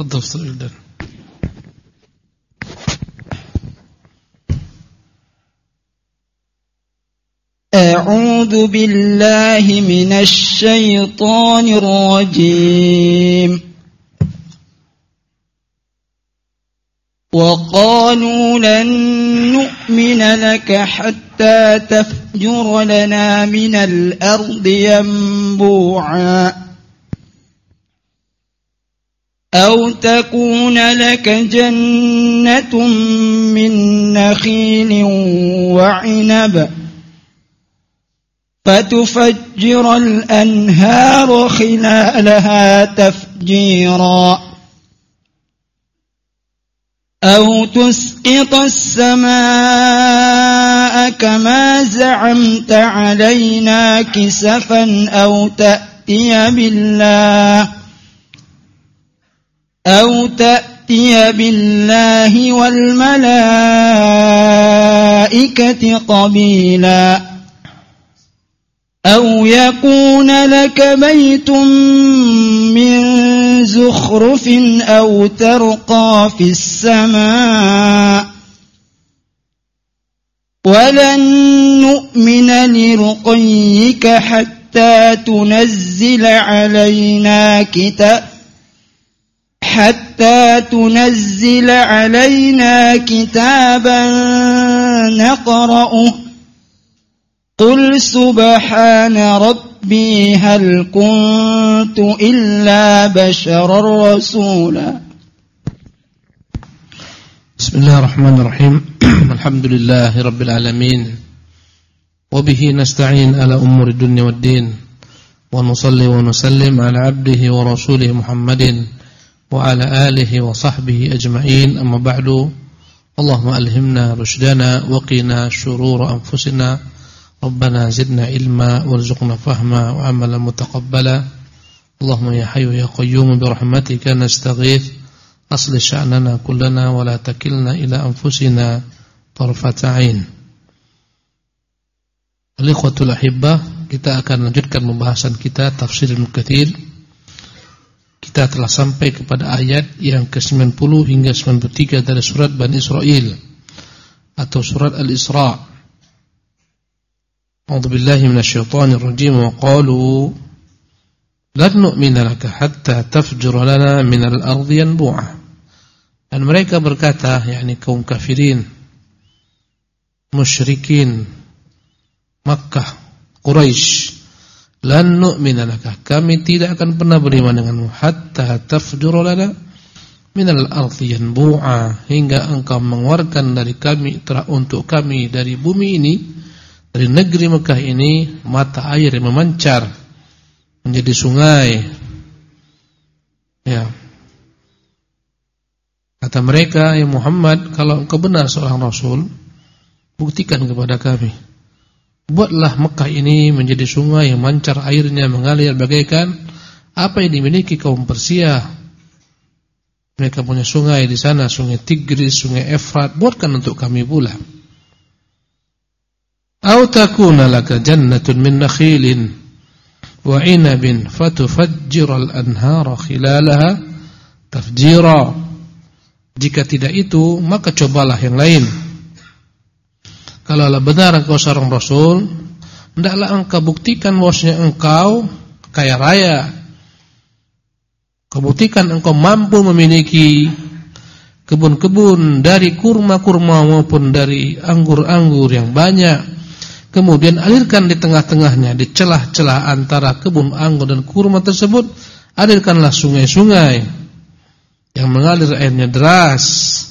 تفضل أستاذ وجدان. أعوذ بالله من الشيطان الرجيم. وقالوا لن نؤمن لك حتى تفجر لنا من الأرض ينبوعا أو تكون لك جنة من نخيل وعنب فتفجر الأنهار خلالها تفجيرا أو تسقط السماء كما زعمت علينا كسفا أو تأتي بالله والملائكة قبيلا أو يكون لك بيت من زخرف أو ترقى في السماء ولن نؤمن لرقيك حتى تنزل علينا كتابا نقرأه قل سبحان ربي هل كنت إلا بشرا رسولا. بسم الله الرحمن الرحيم. الحمد لله رب العالمين وبه نستعين على أمور الدنيا والدين ونصلي ونسلم على عبده ورسوله محمد وعلى آله وصحبه أجمعين. أما بعد، اللهم ألهمنا رشدنا وقنا شرور أنفسنا ربنا زدنا علما وارزقنا فهما وعملا متقبلا. اللهم يا حي يا قيوم برحمتك نستغيث أصلح شأننا كلنا ولا تكلنا إلى أنفسنا طرفة عين. Al-ikhwatul ahibbah, kita akan lanjutkan pembahasan kita tafsir Ibnu Katsir. Kita telah sampai kepada ayat yang ke-90 hingga 93 dari surat Bani Israil atau surat Al-Isra. A'udzu billahi minasyaitonir rajim. Wa qalu lan nu'mina laka hatta tafjura lana minal ardi yanbu'a. Dan mereka berkata, yakni kaum kafirin, musyrikin Makkah, Quraisy, lan nu'mina laka, kami tidak akan pernah beriman denganmu hatta tafjura lana minal ardi yanbu'a, hingga engkau mengeluarkan dari kami, untuk kami dari bumi ini, dari negeri Mekah ini, mata air yang memancar menjadi sungai. Ya. Kata mereka, ya Muhammad, kalau engkau benar seorang Rasul, buktikan kepada kami. Buatlah Mekah ini menjadi sungai yang mancar airnya mengalir bagaikan apa yang dimiliki kaum Persia. Mereka punya sungai di sana, sungai Tigris, sungai Efrat. Buatkan untuk kami pula. Au takuna laka jannatun min nakhilin wa 'inabin fatufajjiral anhara khilalaha tafjira. Jika tidak itu, maka cobalah yang lain. Kalaulah benar engkau seorang Rasul, hendaklah engkau buktikan bahwasanya engkau kaya raya. Kau buktikan engkau mampu memiliki kebun-kebun dari kurma-kurma maupun dari anggur-anggur yang banyak. Kemudian alirkan di tengah-tengahnya, di celah-celah antara kebun anggur dan kurma tersebut, alirkanlah sungai-sungai yang mengalir airnya deras.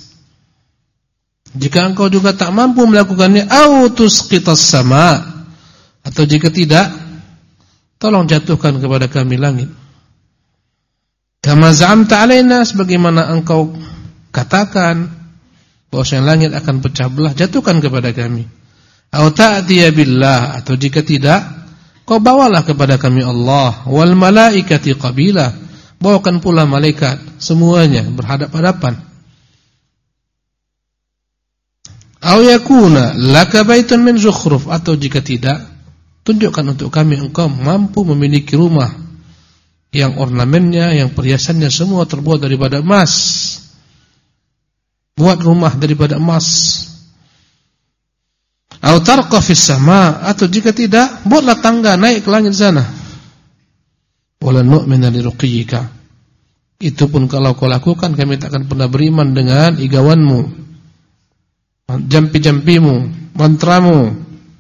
Jika engkau juga tak mampu melakukannya, au tusqitas sama, atau jika tidak, tolong jatuhkan kepada kami langit. Kama za'amta alaina, sebagaimana engkau katakan bahwasanya langit akan pecah belah, jatuhkan kepada kami. Au ta'tiya billah, atau jika tidak, kau bawalah kepada kami Allah wal malaikati qabila, bawakan pula malaikat semuanya berhadap-hadapan. Au yakuna laka baitun min zukhruf, atau jika tidak, tunjukkan untuk kami engkau mampu memiliki rumah yang ornamennya, yang perhiasannya semua terbuat daripada emas. Buat rumah daripada emas. Atau tarqa fis sama, atau jika tidak, buatlah tangga naik ke langit sana. Wala nu'mina liruqiyika. Itu pun kalau kau lakukan, kami tak akan pernah beriman dengan igawanmu, jampi-jampimu, mantramu.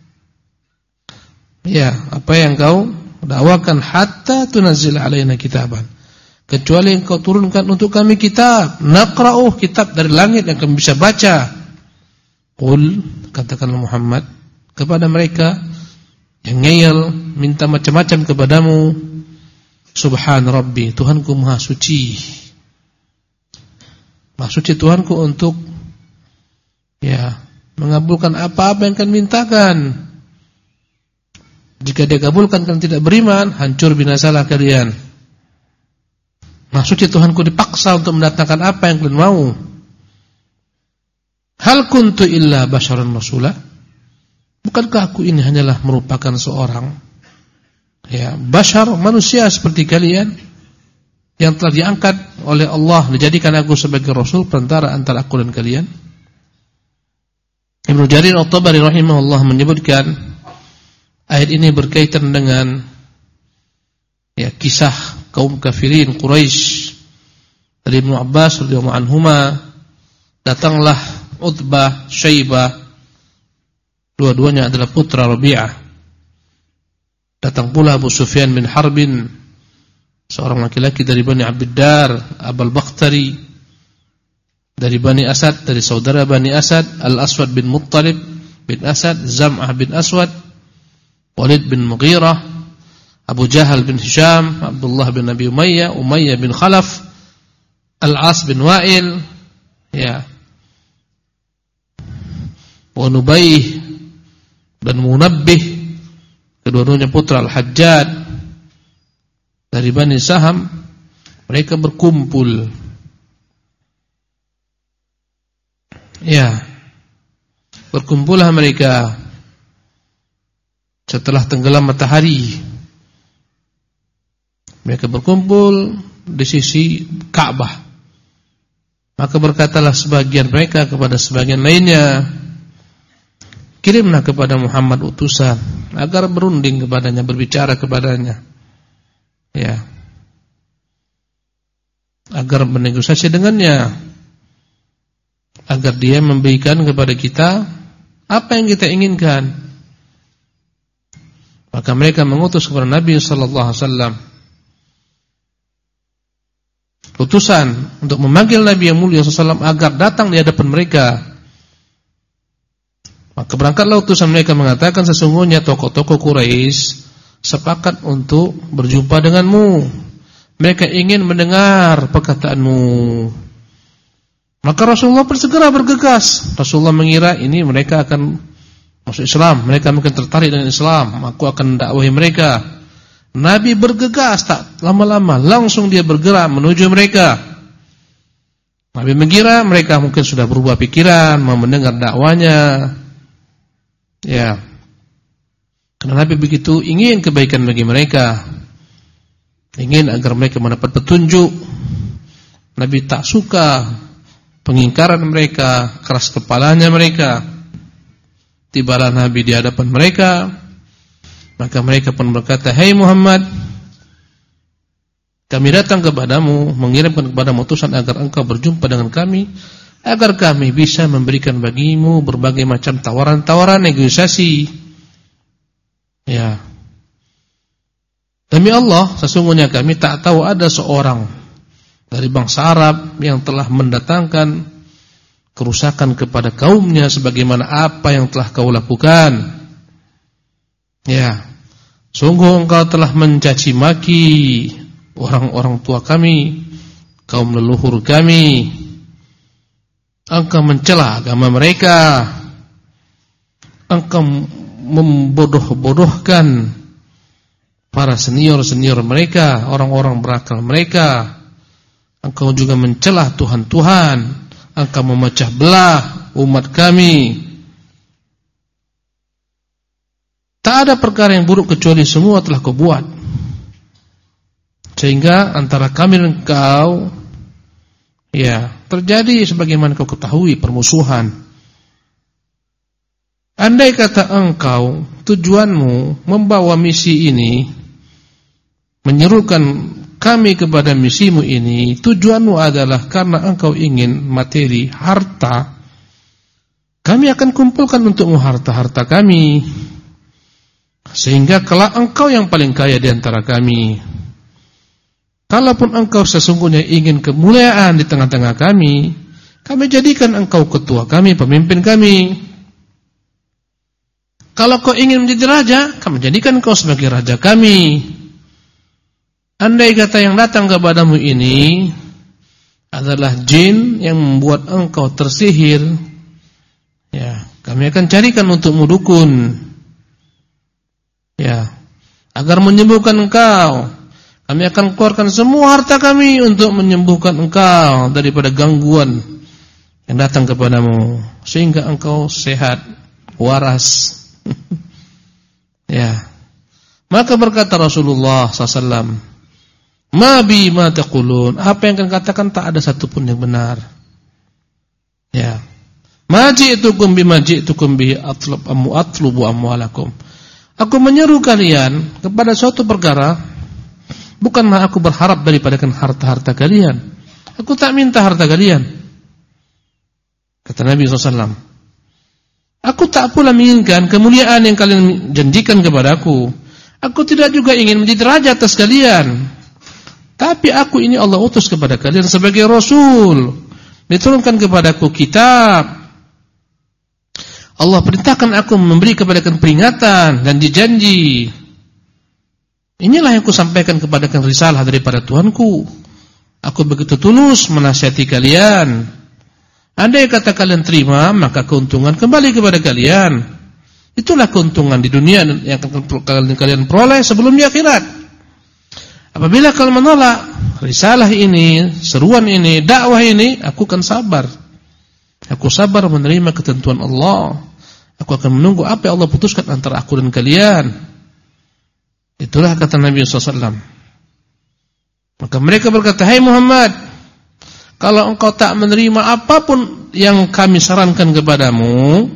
Ya, apa yang kau dakwakan, hatta tunazzil alaina kitaban, kecuali engkau turunkan untuk kami kitab, naqra'uh, kitab dari langit yang kami bisa baca. Qul, katakanlah Muhammad kepada mereka yang ngeyel, minta macam-macam kepadamu, subhan rabbi, Tuhanku maha suci. Maha suci Tuhanku untuk mengabulkan apa-apa yang kalian mintakan. Jika dia kabulkan kalian tidak beriman, hancur binasalah kalian. Maha suci Tuhanku dipaksa untuk mendatangkan apa yang kalian mau. Hal kuntu illa basyaran rasula, bukankah aku ini hanyalah merupakan seorang basyar, manusia seperti kalian, yang telah diangkat oleh Allah, dijadikan aku sebagai rasul perantara antara aku dan kalian. Ibnu Jarir At-Tabari rahimahullah menyebutkan ayat ini berkaitan dengan kisah kaum kafirin Quraisy. Dari Ibnu Abbas radhiyallahu anhuma, datanglah Utbah, Syaibah, dua-duanya adalah putra Rabi'ah. Datang pula Abu Sufyan bin Harbin, seorang laki-laki dari Bani Abdiddar, Abul Bakhtari, dari Bani Asad, dari saudara Bani Asad, Al-Aswad bin Muttalib bin Asad, Zam'ah bin Aswad, Walid bin Mughirah, Abu Jahal bin Hisham, Abdullah bin Abi Umayyah, Umayyah bin Khalaf, Al-As bin Wa'il, wa Nubayh dan Munabbih, kedua-duanya putra Al-Hajjaj dari Bani Saham. Mereka berkumpul, berkumpullah mereka setelah tenggelam matahari. Mereka berkumpul di sisi Ka'bah. Maka berkatalah sebagian mereka kepada sebagian lainnya, kirimlah kepada Muhammad utusan agar berunding kepadanya, berbicara kepadanya, agar bernegosiasi dengannya, agar dia memberikan kepada kita apa yang kita inginkan. Maka mereka mengutus kepada Nabi sallallahu alaihi wasallam utusan untuk memanggil Nabi yang mulia sallallahu alaihi wasallam agar datang di hadapan mereka. Maka berangkatlah utusan mereka mengatakan, sesungguhnya tokoh-tokoh Quraisy sepakat untuk berjumpa denganmu. Mereka ingin mendengar perkataanmu. Maka Rasulullah segera bergegas. Rasulullah mengira ini mereka akan masuk Islam, mereka mungkin tertarik dengan Islam, aku akan dakwahi mereka. Nabi bergegas, tak lama-lama langsung dia bergerak menuju mereka. Nabi mengira mereka mungkin sudah berubah pikiran, mau mendengar dakwanya. Karena Nabi begitu ingin kebaikan bagi mereka, ingin agar mereka mendapat petunjuk. Nabi tak suka pengingkaran mereka, keras kepalanya mereka. Tibalah Nabi di hadapan mereka, maka mereka pun berkata, "Hai Muhammad, kami datang kepadamu, mengirimkan kepadamu utusan agar engkau berjumpa dengan kami, agar kami bisa memberikan bagimu berbagai macam tawaran-tawaran negosiasi." Demi Allah, sesungguhnya kami tak tahu ada seorang dari bangsa Arab yang telah mendatangkan kerusakan kepada kaumnya sebagaimana apa yang telah kau lakukan. Sungguh engkau telah mencaci maki orang-orang tua kami, kaum leluhur kami. Engkau mencela agama mereka, engkau membodoh-bodohkan para senior-senior mereka, orang-orang berakal mereka. Engkau juga mencela Tuhan-Tuhan, engkau memecah belah umat kami. Tak ada perkara yang buruk kecuali semua telah kau buat. Sehingga antara kami dan engkau terjadi sebagaimana kau ketahui permusuhan. Andai kata engkau tujuanmu membawa misi ini, menyerukan kami kepada misimu ini, tujuanmu adalah karena engkau ingin materi, harta, kami akan kumpulkan untukmu harta-harta kami, sehingga kelak engkau yang paling kaya di antara kami. Kalaupun engkau sesungguhnya ingin kemuliaan di tengah-tengah kami jadikan engkau ketua kami, pemimpin kami. Kalau kau ingin menjadi raja, kami jadikan engkau sebagai raja kami. Andai kata yang datang kepadamu ini adalah jin yang membuat engkau tersihir, kami akan carikan untukmu dukun, agar menyembuhkan engkau. Kami akan keluarkan semua harta kami untuk menyembuhkan engkau daripada gangguan yang datang kepadamu, sehingga engkau sehat, waras. Maka berkata Rasulullah SAW, "Ma bi ma taqulun." Apa yang kalian katakan tak ada satupun yang benar. Ma ji'tukum bima ji'tukum bihi atlubu amwalakum. Aku menyeru kalian kepada suatu perkara, bukanlah aku berharap daripada harta-harta kalian. Aku tak minta harta kalian. Kata Nabi SAW, aku tak pula menginginkan kemuliaan yang kalian janjikan kepadaku. Aku tidak juga ingin menjadi raja atas kalian. Tapi aku ini Allah utus kepada kalian sebagai Rasul. Diturunkan kepadaku kitab. Allah perintahkan aku memberi kepada kalian peringatan dan janji. Inilah yang aku sampaikan kepada kalian risalah daripada Tuhanku. Aku begitu tulus menasihati kalian. Andai kata kalian terima, maka keuntungan kembali kepada kalian. Itulah keuntungan di dunia yang akan kalian peroleh sebelum di akhirat. Apabila kalian menolak risalah ini, seruan ini, dakwah ini, aku akan sabar. Aku sabar menerima ketentuan Allah. Aku akan menunggu apa yang Allah putuskan antara aku dan kalian. Itulah kata Nabi SAW. Maka mereka berkata, "Hai Muhammad, kalau engkau tak menerima apapun yang kami sarankan kepadamu,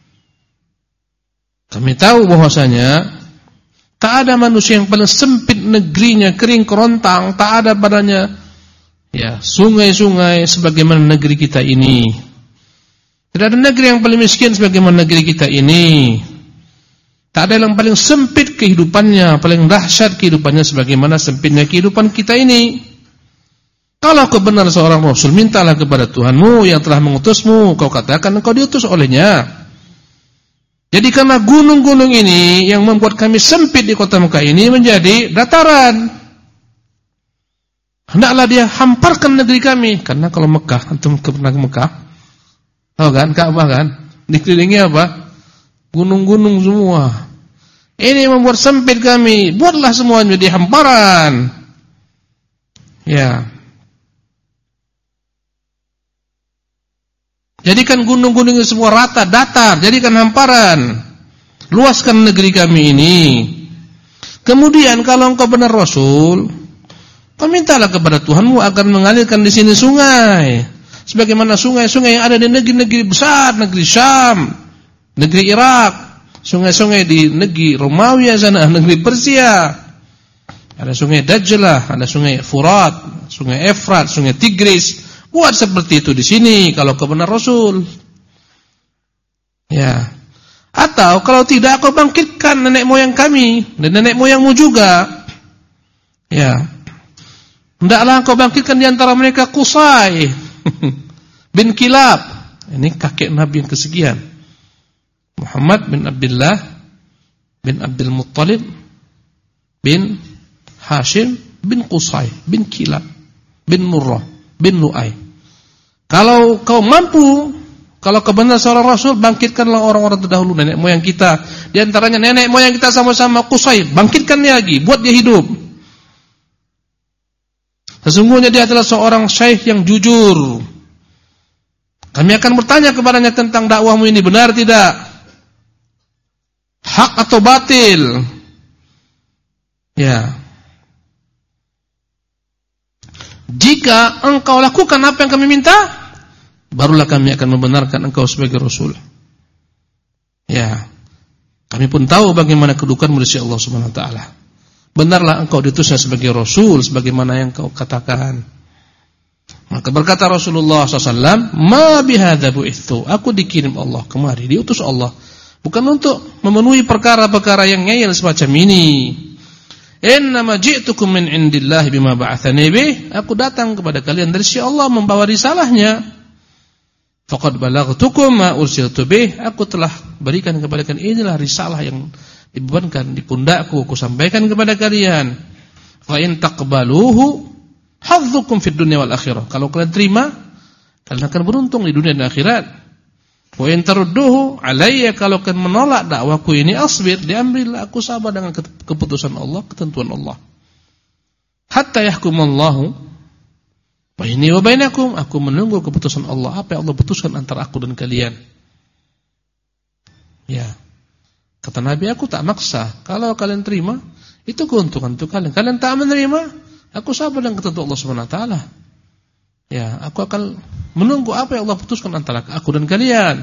kami tahu bahwasanya tak ada manusia yang paling sempit negerinya, kering kerontang, tak ada padanya sungai-sungai sebagaimana negeri kita ini. Tidak ada negeri yang paling miskin sebagaimana negeri kita ini. Tak ada yang paling sempit kehidupannya, paling dahsyat kehidupannya sebagaimana sempitnya kehidupan kita ini. Kalau kau benar seorang Rasul, mintalah kepada Tuhanmu yang telah mengutusmu. Kau katakan engkau diutus olehnya. Jadi karena gunung-gunung ini yang membuat kami sempit di kota Mekah ini menjadi dataran. Hendaklah dia hamparkan negeri kami. Karena kalau Mekah, antum pernah ke Mekah, tahu kan, Ka'bah kan, dikelilingi apa? Gunung-gunung semua. Ini membuat sempit kami. Buatlah semuanya menjadi hamparan. Jadikan gunung-gunung itu semua rata, datar, jadikan hamparan. Luaskan negeri kami ini. Kemudian kalau engkau benar Rasul, kau mintalah kepada Tuhanmu agar mengalirkan di sini sungai, sebagaimana sungai-sungai yang ada di negeri-negeri besar, negeri Syam, negeri Irak, sungai-sungai di negeri Romawi sana, negeri Persia. Ada sungai Dajlah, ada sungai Furat, sungai Efrat, sungai Tigris. Buat seperti itu di sini kalau kau benar Rasul. Atau kalau tidak, kau bangkitkan nenek moyang kami dan nenek moyangmu juga. Hendaklah kau bangkitkan di antara mereka Qusay bin Kilab. Ini kakek Nabi yang kesekian. Muhammad bin Abdullah bin Abdul Muttalib bin Hashim bin Qusay bin Kilab bin Murrah bin Lu'ay. Kalau kau mampu, kalau kau benar seorang Rasul, bangkitkanlah orang-orang terdahulu, nenek moyang kita. Di antaranya nenek moyang kita sama-sama Qusay, bangkitkan dia lagi, buat dia hidup. Sesungguhnya dia adalah seorang syekh yang jujur. Kami akan bertanya kepadanya tentang dakwahmu ini benar tidak? Hak atau batil? Jika engkau lakukan apa yang kami minta, barulah kami akan membenarkan engkau sebagai Rasul. Ya, kami pun tahu bagaimana kedudukanmu di sisi Allah Subhanahu Wa Taala. Benarlah engkau diutusnya sebagai Rasul, sebagaimana yang kau katakan. Maka berkata Rasulullah SAW, ma bihadza bu'ithu, aku dikirim Allah kemari, diutus Allah, bukan untuk memenuhi perkara-perkara yang ngeyel semacam ini. Innama ji'tukum min indillahi bima ba'athani bih, aku datang kepada kalian dari sisi Allah membawa risalahnya. Faqad balaghtukum ma ursiltu bih, aku telah berikan kepada kalian, inilah risalah yang dibebankan di pundakku, aku sampaikan kepada kalian. Fa in taqbaluhu hadzukum fid dunya wal akhirah, kalau kalian terima, kalian akan beruntung di dunia dan akhirat. Wa in tarudduhu alayya, kalau kalian menolak dakwaku ini, asbir, diambil aku sabar dengan keputusan Allah, ketentuan Allah. Hatta yahkumallahu baini wa bainakum, aku menunggu keputusan Allah, apa yang Allah putuskan antara aku dan kalian. Ya. Kata Nabi, aku tak maksa, kalau kalian terima, itu keuntungan untuk kalian. Kalian tak menerima, aku sabar dengan ketentuan Allah Subhanahu Wa Taala. Ya, aku akan menunggu apa yang Allah putuskan antara aku dan kalian.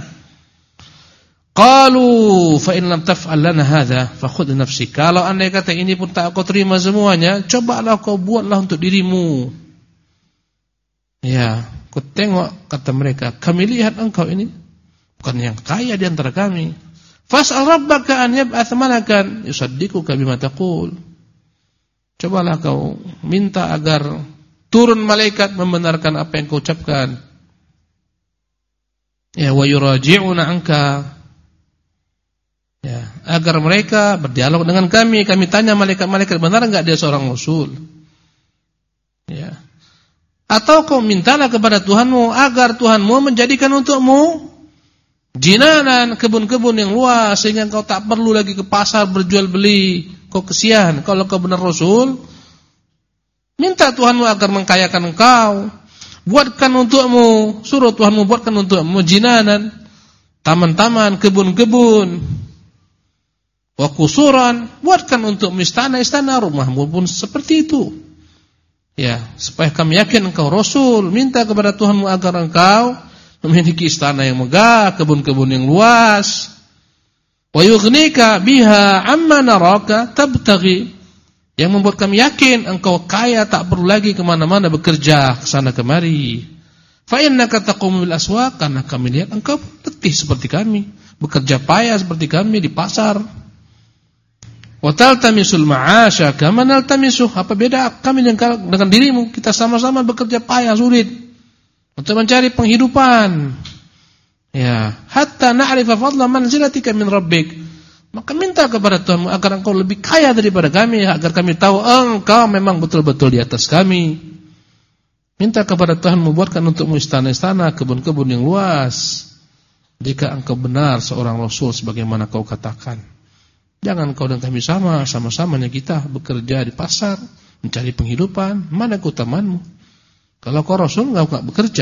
Qalu fa in lam taf'al lana hadza fa khudh nafsi. Kalau andai kata ini pun tak kau terima semuanya, cobalah kau buatlah untuk dirimu. Ya, kau tengok, kata mereka, kami lihat engkau ini bukan yang kaya di antara kami. Fas'al rabbaka an yab'ats malakan yusaddiquka bima taqul. Cobalah kau minta agar turun malaikat membenarkan apa yang kau ucapkan. Ya, wa yuraji'una anka. Ya, agar mereka berdialog dengan kami tanya malaikat-malaikat, benar enggak dia seorang rasul? Ya. Atau kau mintalah kepada Tuhanmu agar Tuhanmu menjadikan untukmu jinanan, kebun-kebun yang luas, sehingga kau tak perlu lagi ke pasar berjual beli. Kau kesian kalau kau benar rasul. Minta Tuhanmu agar mengkayakan engkau. Buatkan untukmu, suruh Tuhanmu buatkan untukmu jinanan, taman-taman, kebun-kebun, wa qusuran, buatkan untukmu istana-istana, rumahmu pun seperti itu. Ya, supaya kami yakin engkau rasul. Minta kepada Tuhanmu agar engkau memiliki istana yang megah, kebun-kebun yang luas. Wa yughnika biha amma naraka tabtaghi, yang membuat kami yakin engkau kaya, tak perlu lagi kemana-mana bekerja kesana kemari. Fa innaka taqumu bil aswaq, karena kami lihat engkau letih seperti kami, bekerja payah seperti kami di pasar. Wa taltamisul ma'asha kama naltamisu, apa beda kami dengan dirimu? Kita sama-sama bekerja payah sulit untuk mencari penghidupan. Ya, hatta na'rifa fadla manzilatika min rabbik. Maka minta kepada Tuhanmu agar engkau lebih kaya daripada kami, agar kami tahu engkau memang betul-betul di atas kami. Minta kepada Tuhanmu buatkan untukmu istana-istana, kebun-kebun yang luas, jika engkau benar seorang rasul sebagaimana kau katakan. Jangan kau dan kami sama-samanya kita bekerja di pasar, mencari penghidupan. Mana keutamaanmu? Kalau kau rasul enggak bekerja.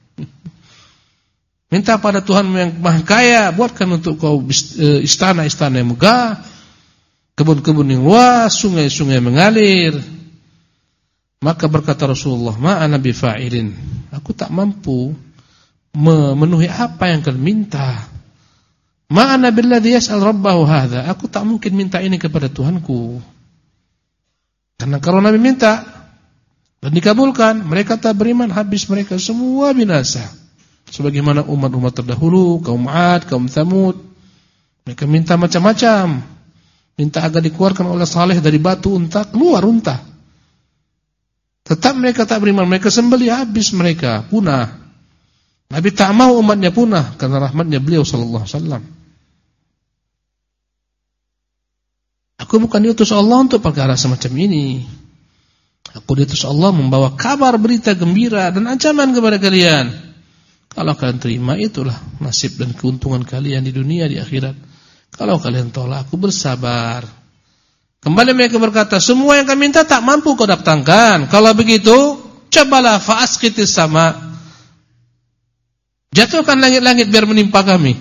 Minta pada Tuhanmu yang maha kaya, buatkan untuk kau istana-istana yang megah, kebun-kebun yang luas, sungai-sungai mengalir. Maka berkata Rasulullah, ma'ana bifa'ilin, aku tak mampu memenuhi apa yang kalian minta. Ma'ana billadhi yas'al rabbahu hadha, aku tak mungkin minta ini kepada Tuhanku. Karena kalau Nabi minta dan dikabulkan, mereka tak beriman, habis mereka semua binasa. Sebagaimana umat-umat terdahulu, kaum 'Ad, kaum Tsamud, mereka minta macam-macam. Minta agar dikeluarkan oleh Saleh dari batu unta, keluar unta. Tetap mereka tak beriman, mereka sembelih, habis mereka, punah. Nabi tak mau umatnya punah karena rahmatnya beliau sallallahu alaihi wasallam. Aku bukan diutus Allah untuk perkara semacam ini. Aku diutus Allah membawa kabar, berita gembira dan ancaman kepada kalian. Kalau kalian terima, itulah nasib dan keuntungan kalian di dunia, di akhirat. Kalau kalian tolak, aku bersabar. Kembali mereka berkata, semua yang kami minta tak mampu kau datangkan. Kalau begitu, cobalah fa'asqitis sama, jatuhkan langit-langit biar menimpa kami.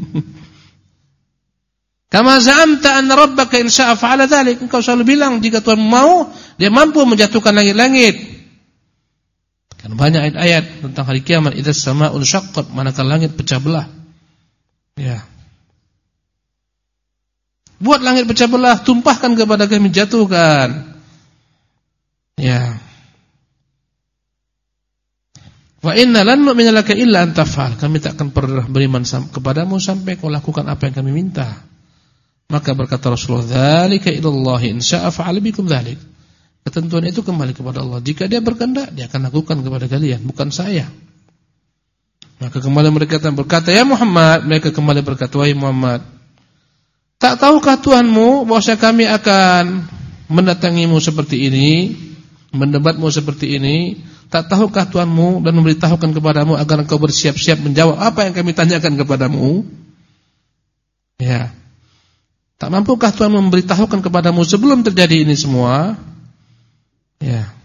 Kama za'amta anna rabbaka in sya'a fa'ala dzalik. Engkau selalu bilang jika Tuhan mau, dia mampu menjatuhkan langit-langit. Kan banyak ayat-ayat tentang hari kiamat, idzas samaa'un syaqqat, manakala langit pecah belah. Ya. Buat langit pecah belah, tumpahkan kepada kami, jatuhkan. Ya. Wa inna lan nu'mina laka illa an taf'al. Kami tak akan pernah beriman kepadamu sampai kau lakukan apa yang kami minta. Maka berkata Rasulullah, dzalika ilallahi in syaa fa'ala bikum dzalik. Ketentuan itu kembali kepada Allah. Jika Dia berkehendak, Dia akan lakukan kepada kalian, bukan saya. Maka kembali mereka berkata, ya Muhammad, mereka kembali berkata, wahai Muhammad, tak tahukah Tuhanmu bahwasanya kami akan mendatangimu seperti ini, mendebatmu seperti ini? Tak tahukah Tuhanmu dan memberitahukan kepadamu agar engkau bersiap-siap menjawab apa yang kami tanyakan kepadamu? Ya. Tak mampukah Tuhan memberitahukan kepadamu sebelum terjadi ini semua? Ya.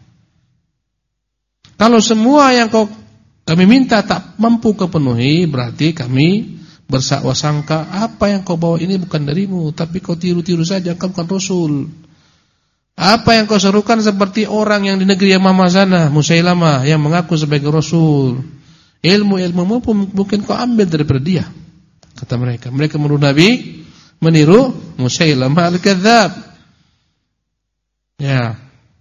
Kalau semua yang kami minta tak mampu kepenuhi, berarti kami bersangka apa yang kau bawa ini bukan darimu, tapi kau tiru-tiru saja, engkau bukan Rasul. Apa yang kau serukan seperti orang yang di negeri Yamamah sana, Musailamah, yang mengaku sebagai Rasul. Ilmu-ilmumu pun mungkin kau ambil daripada dia, kata mereka. Mereka menuduh Nabi meniru Musailamah al-Kadzdzab. Ya.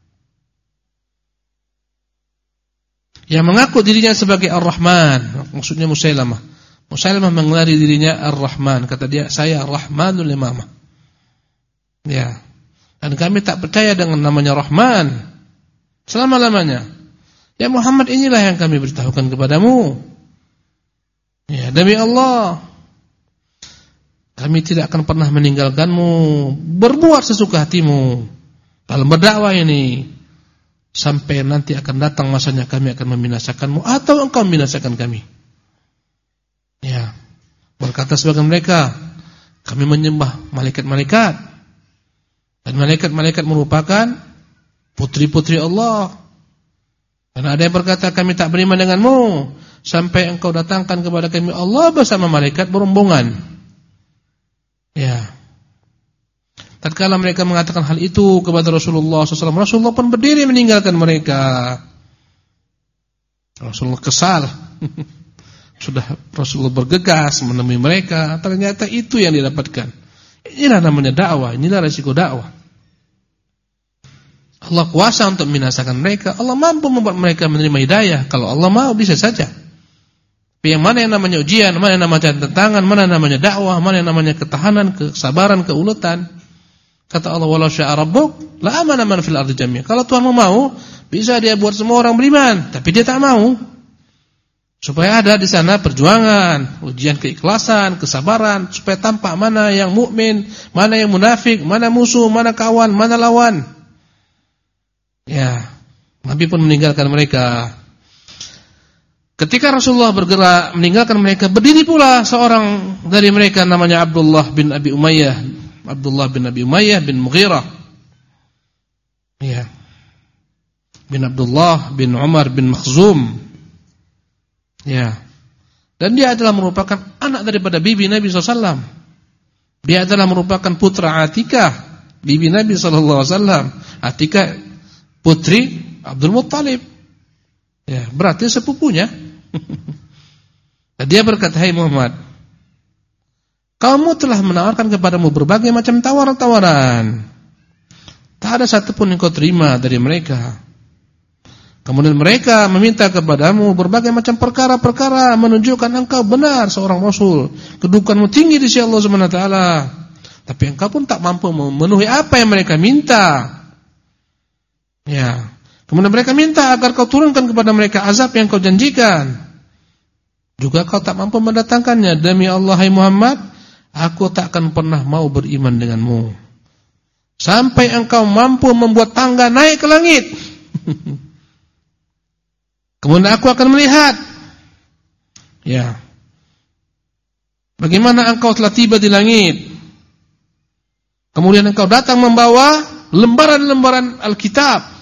Yang mengaku dirinya sebagai Ar-Rahman, maksudnya Musailamah. Musailamah mengelari dirinya Ar-Rahman, kata dia, saya Rahmanul Yamamah. Ya. Dan kami tak percaya dengan namanya Rahman selama-lamanya. Ya Muhammad, inilah yang kami beritahukan kepadamu. Ya, demi Allah, kami tidak akan pernah meninggalkanmu. Berbuat sesuka hatimu dalam berdakwah ini, sampai nanti akan datang masanya kami akan membinasakanmu atau engkau membinasakan kami. Ya. Berkata sebagian mereka, kami menyembah malaikat-malaikat, dan malaikat-malaikat merupakan putri-putri Allah. Dan ada yang berkata, kami tak beriman denganmu sampai engkau datangkan kepada kami Allah bersama malaikat berombongan. Ya. Tatkala mereka mengatakan hal itu kepada Rasulullah SAW, Rasulullah pun berdiri meninggalkan mereka. Rasulullah kesal. Sudah Rasulullah bergegas menemui mereka, ternyata itu yang didapatkan. Inilah namanya dakwah, inilah resiko dakwah. Allah kuasa untuk membinasakan mereka. Allah mampu membuat mereka menerima hidayah. Kalau Allah mau, bisa saja. Tapi yang mana yang namanya ujian, mana yang namanya tantangan, mana yang namanya dakwah, mana yang namanya ketahanan, kesabaran, keuletan. Kata Allah, walau syaa rabbuk la amana man fil ardi jami'an. Kalau Tuhan mau, bisa Dia buat semua orang beriman, tapi Dia tak mau. Supaya ada di sana perjuangan, ujian keikhlasan, kesabaran, supaya tampak mana yang mukmin, mana yang munafik, mana musuh, mana kawan, mana lawan. Ya, Nabi pun meninggalkan mereka. Ketika Rasulullah bergerak meninggalkan mereka, berdiri pula seorang dari mereka namanya Abdullah bin Abi Umayyah. Abdullah bin Abi Umayyah bin Mughirah. Ya. Bin Abdullah bin Umar bin Makhzum. Ya. Dan dia adalah merupakan anak daripada bibi Nabi SAW. Dia adalah merupakan putra Atikah, bibi Nabi SAW. Atikah putri Abdul Muttalib. Ya, berarti sepupunya. Dan dia berkata, hai Muhammad, kamu telah menawarkan kepadamu berbagai macam tawaran-tawaran. Tak ada satupun yang kau terima dari mereka. Kemudian mereka meminta kepadamu berbagai macam perkara-perkara, menunjukkan engkau benar seorang Rasul, kedudukanmu tinggi di sisi Allah Subhanahu wa taala. Tapi engkau pun tak mampu memenuhi apa yang mereka minta. Ya. Kemudian mereka minta agar kau turunkan kepada mereka azab yang kau janjikan. Juga kau tak mampu mendatangkannya. Demi Allah, hai Muhammad, aku tak akan pernah mau beriman denganmu sampai engkau mampu membuat tangga naik ke langit. Kemudian aku akan melihat, ya, bagaimana engkau telah tiba di langit. Kemudian engkau datang membawa lembaran-lembaran Alkitab.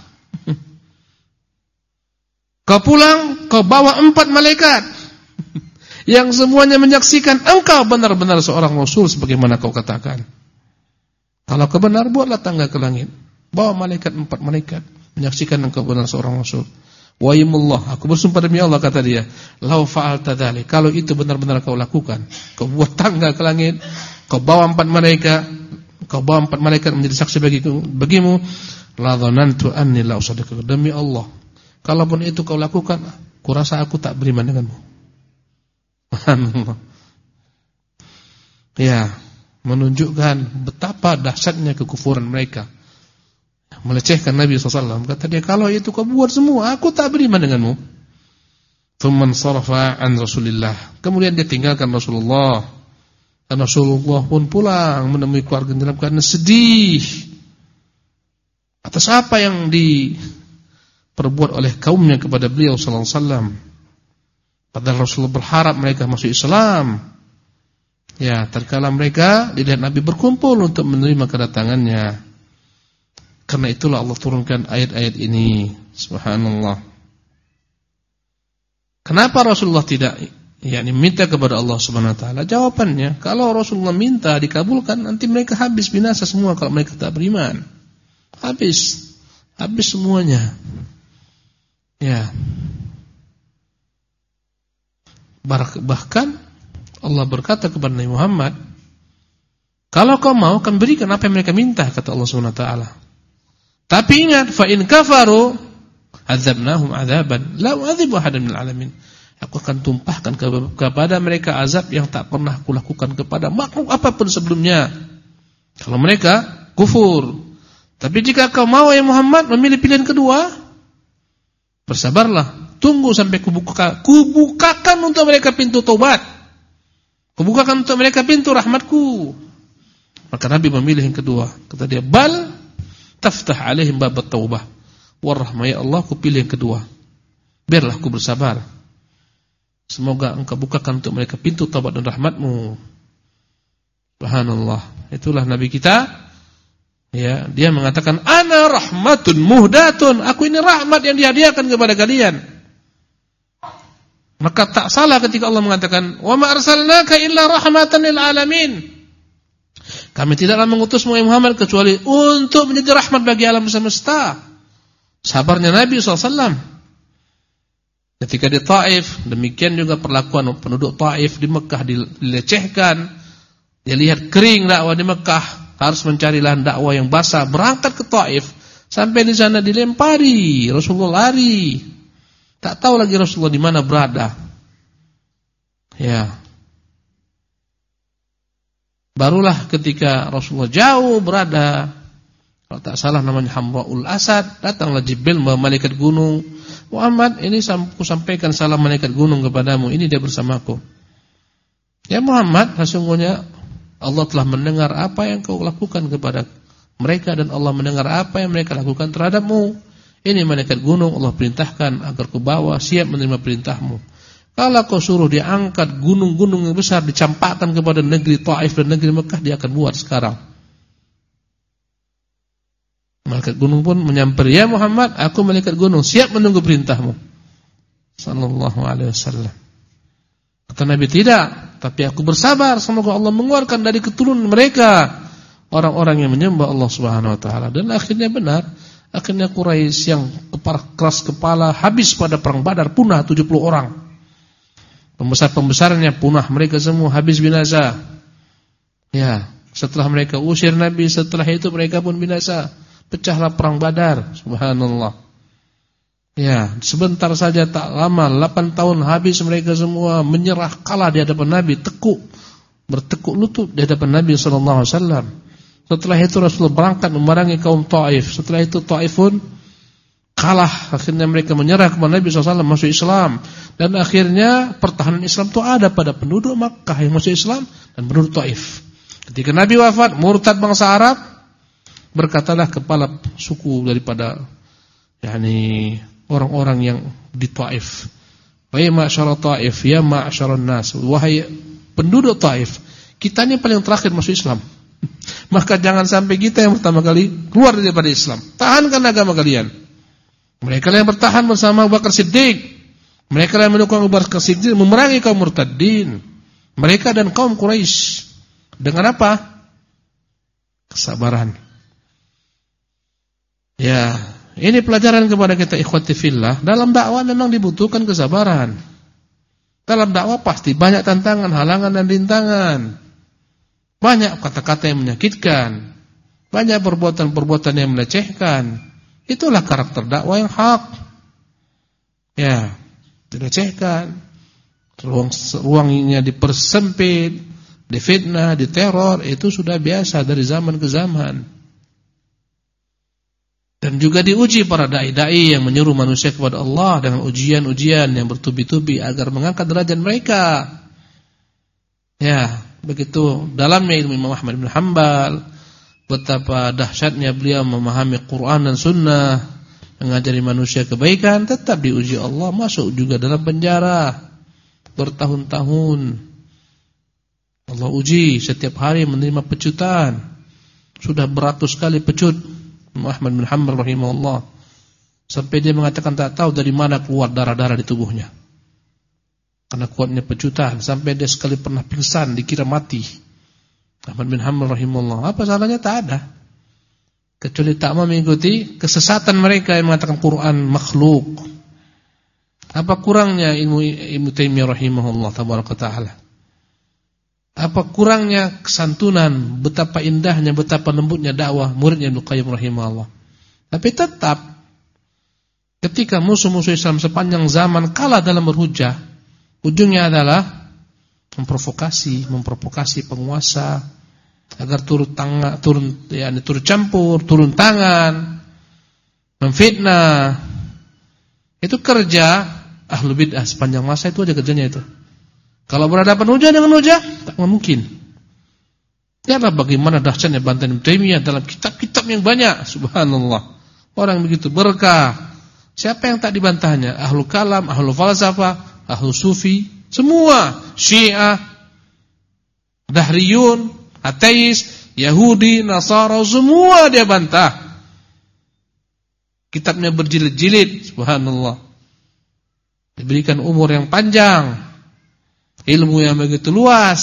Kau pulang, kau bawa 4 malaikat yang semuanya menyaksikan engkau benar-benar seorang Rasul sebagaimana kau katakan. Kalau kau benar, buatlah tangga ke langit, bawa malaikat 4 malaikat menyaksikan engkau benar seorang Rasul. Waymullah, aku bersumpah demi Allah, kata dia, lau fa'alta dzalik, kalau itu benar-benar kau lakukan, kau buat tangga ke langit, kau bawa 4 malaikat menjadi saksi bagimu, la dhanantu anni la usaddiqu, demi Allah, kalaupun itu kau lakukan, kurasa aku tak beriman denganmu. Subhanallah. Ya, menunjukkan betapa dahsyatnya kekufuran mereka, melecehkan Nabi SAW. Kata dia, kalau itu kau buat semua, aku tak beriman denganmu. Thumman sarafa an Rasulillah, kemudian dia tinggalkan Rasulullah. Dan Rasulullah pun pulang menemui keluarga dalam keadaan sedih atas apa yang diperbuat oleh kaumnya kepada beliau sallallahu alaihi wasallam. Padahal Rasulullah berharap mereka masuk Islam. Ya, tatkala mereka dilihat Nabi berkumpul untuk menerima kedatangannya. Karena itulah Allah turunkan ayat-ayat ini. Subhanallah. Kenapa Rasulullah tidak minta kepada Allah Subhanahu wa taala? Jawabannya, kalau Rasulullah minta dikabulkan, nanti mereka habis binasa semua kalau mereka tak beriman. Habis semuanya. Ya. Bahkan Allah berkata kepada Nabi Muhammad, kalau kau mau, akan berikan apa yang mereka minta, kata Allah Subhanahu wa taala. Tapi ingat, fa in kafaru adzabnahum adzaban la u'adzibu ahadan minal alamin. Aku akan tumpahkan kepada mereka azab yang tak pernah aku lakukan kepada makhluk apapun sebelumnya, kalau mereka kufur. Tapi jika kau mau ya Muhammad memilih pilihan kedua, bersabarlah, tunggu sampai kubukakan untuk mereka pintu taubat, kubukakan untuk mereka pintu rahmatku. Maka Nabi memilih yang kedua. Kata dia, bal taftah alaihim babat taubah warahmah, ya Allah, aku pilih yang kedua, biarlah aku bersabar, semoga engkau bukakan untuk mereka pintu taubat dan rahmatmu. Subhanallah. Itulah Nabi kita. Ya, dia mengatakan, ana rahmatun muhdatun, aku ini rahmat yang dihadiahkan kepada kalian. Maka tak salah ketika Allah mengatakan, wa ma arsalnaka illa rahmatan lil alamin. Kami tidaklah mengutusmu ya Muhammad kecuali untuk menjadi rahmat bagi alam semesta. Sabarnya Nabi SAW ketika di Taif, demikian juga perlakuan penduduk Taif di Mekah, dilecehkan. Dia lihat kering dakwah di Mekah, harus mencari lahan dakwah yang basah, berangkat ke Taif, sampai di sana dilempari, Rasulullah lari, tak tahu lagi Rasulullah di mana berada. Ya. Barulah ketika Rasulullah jauh berada, kalau tak salah namanya Hamraul Asad, datanglah Jibril membawa malaikat gunung. Muhammad, ini aku sampaikan salam malaikat gunung kepadamu, ini dia bersamaku. Ya Muhammad, sesungguhnya Allah telah mendengar apa yang kau lakukan kepada mereka, dan Allah mendengar apa yang mereka lakukan terhadapmu. Ini malaikat gunung Allah perintahkan agar kau bawa, siap menerima perintahmu. Kalau kau suruh dia angkat gunung-gunung yang besar, dicampakkan kepada negeri Taif dan negeri Mekah, dia akan buat sekarang. Malaikat gunung pun menyampaikan, ya Muhammad, aku malaikat gunung, siap menunggu perintahmu. Sallallahu alaihi wasallam. Kata Nabi, tidak, tapi aku bersabar, semoga Allah mengeluarkan dari keturunan mereka orang-orang yang menyembah Allah Subhanahu wa taala. Dan akhirnya benar, akhirnya Quraisy yang keras kepala habis pada perang Badar, punah 70 orang. Pembesar-pembesarnya punah, mereka semua habis binasa. Ya, setelah mereka usir Nabi, setelah itu mereka pun binasa. Pecahlah perang Badar. Subhanallah. Ya, sebentar saja, tak lama, 8 tahun habis mereka semua menyerah, kalah di hadapan Nabi, bertekuk lutut di hadapan Nabi sallallahu alaihi wasallam. Setelah itu Rasulullah berangkat memerangi kaum Taif. Setelah itu Taif pun kalah, akhirnya mereka menyerah kepada Nabi SAW, masuk Islam. Dan akhirnya pertahanan Islam itu ada pada penduduk Makkah yang masuk Islam dan penduduk Taif. Ketika Nabi wafat, murtad bangsa Arab, berkatalah kepala suku daripada orang-orang yang di Taif, wahai ma'syar Taif, ya ma'syarun nas, wahai penduduk Taif, kita ini paling terakhir masuk Islam. Maka jangan sampai kita yang pertama kali keluar daripada Islam. Tahankan agama kalian. Mereka yang bertahan bersama Abu Bakar Siddiq, mereka yang mendukung Abu Bakar Siddiq memerangi kaum murtadin, mereka dan kaum Quraisy. Dengan apa? Kesabaran. Ya, Ini pelajaran kepada kita ikhwati fillah, dalam dakwah memang dibutuhkan kesabaran. Dalam dakwah pasti banyak tantangan, halangan dan rintangan. Banyak kata-kata yang menyakitkan, banyak perbuatan-perbuatan yang melecehkan. Itulah karakter dakwah yang hak. Ya, dilecehkan, ruangnya dipersempit, difitnah, diteror, itu sudah biasa dari zaman ke zaman. Dan juga diuji para dai-dai yang menyeru manusia kepada Allah dengan ujian-ujian yang bertubi-tubi agar mengangkat derajat mereka. Ya, begitu dalamnya ilmu Imam Ahmad bin Hanbal, betapa dahsyatnya beliau memahami Quran dan Sunnah, mengajari manusia kebaikan, tetap diuji Allah, masuk juga dalam penjara bertahun-tahun. Allah uji, setiap hari menerima pecutan. Sudah beratus kali pecut Ahmad bin Hanbal rahimahullah, sampai dia mengatakan tak tahu dari mana keluar darah-darah di tubuhnya karena kuatnya pecutan, sampai dia sekali pernah pingsan, dikira mati. Ahmad bin Hanbal rahimahullah, apa salahnya? Tak ada, kecuali tak mau mengikuti kesesatan mereka yang mengatakan Quran makhluk. Apa kurangnya ilmu Ibnu Taimiyah rahimahullah tabaraka taala? Apa kurangnya kesantunan, betapa indahnya, betapa lembutnya dakwah muridnya Ibnu Qayyim rahimahullah. Tapi tetap ketika musuh-musuh Islam sepanjang zaman kalah dalam berhujah, ujungnya adalah memprovokasi penguasa agar turun campur, turun tangan, memfitnah. Itu kerja ahlu bid'ah sepanjang masa, itu aja kerjanya itu. Kalau berhadapan hujah dengan hujah, tak mungkin. Lihatlah bagaimana dahsyatnya bantahan Ibnu Taimiyah dalam kitab-kitab yang banyak. Subhanallah. Orang begitu berkah. Siapa yang tak dibantahnya? Ahlu kalam, ahlu falsafah, ahlu sufi, semua. Syiah, Dahriyun, ateis, Yahudi, Nasara, semua dia bantah. Kitabnya berjilid-jilid. Subhanallah. Diberikan umur yang panjang, ilmu yang begitu luas.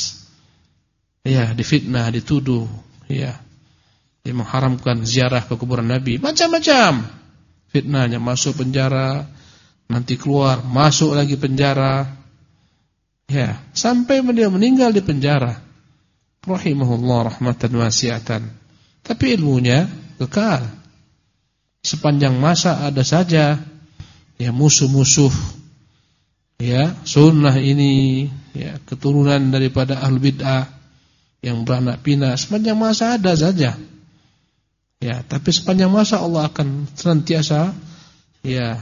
Ya, difitnah, dituduh, ya. Dia mengharamkan ziarah ke kuburan Nabi, macam-macam fitnahnya, masuk penjara, nanti keluar, masuk lagi penjara. Ya, sampai dia meninggal di penjara. Rahimahullah rahmatan wasi'atan. Tapi ilmunya kekal. Sepanjang masa ada saja ya musuh-musuh, ya sunnah ini, ya keturunan daripada ahlul bid'ah yang beranak pinak, sepanjang masa ada saja. Ya, tapi sepanjang masa Allah akan senantiasa ya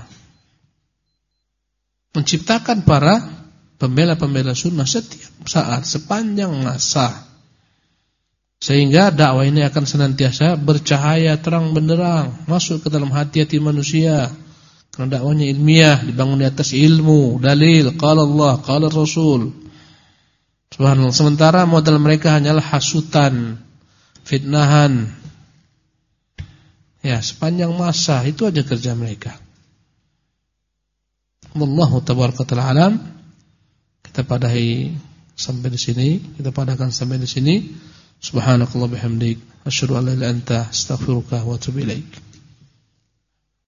menciptakan para pembela-pembela sunnah setiap saat sepanjang masa. Sehingga dakwah ini akan senantiasa bercahaya terang benderang masuk ke dalam hati-hati manusia. Karena dakwahnya ilmiah, dibangun di atas ilmu, dalil, qala Allah, qala Rasul. Subhanallah. Sementara modal mereka hanyalah hasutan, fitnahan. Ya, sepanjang masa itu aja kerja mereka. Wallahu tabaraka ta'ala alam. Kita padahi sampai di sini, kita padahkan sampai di sini. Subhanakallah bihamdik, asyhadu an la ilaha illa anta, astaghfiruka wa atubu ilaik.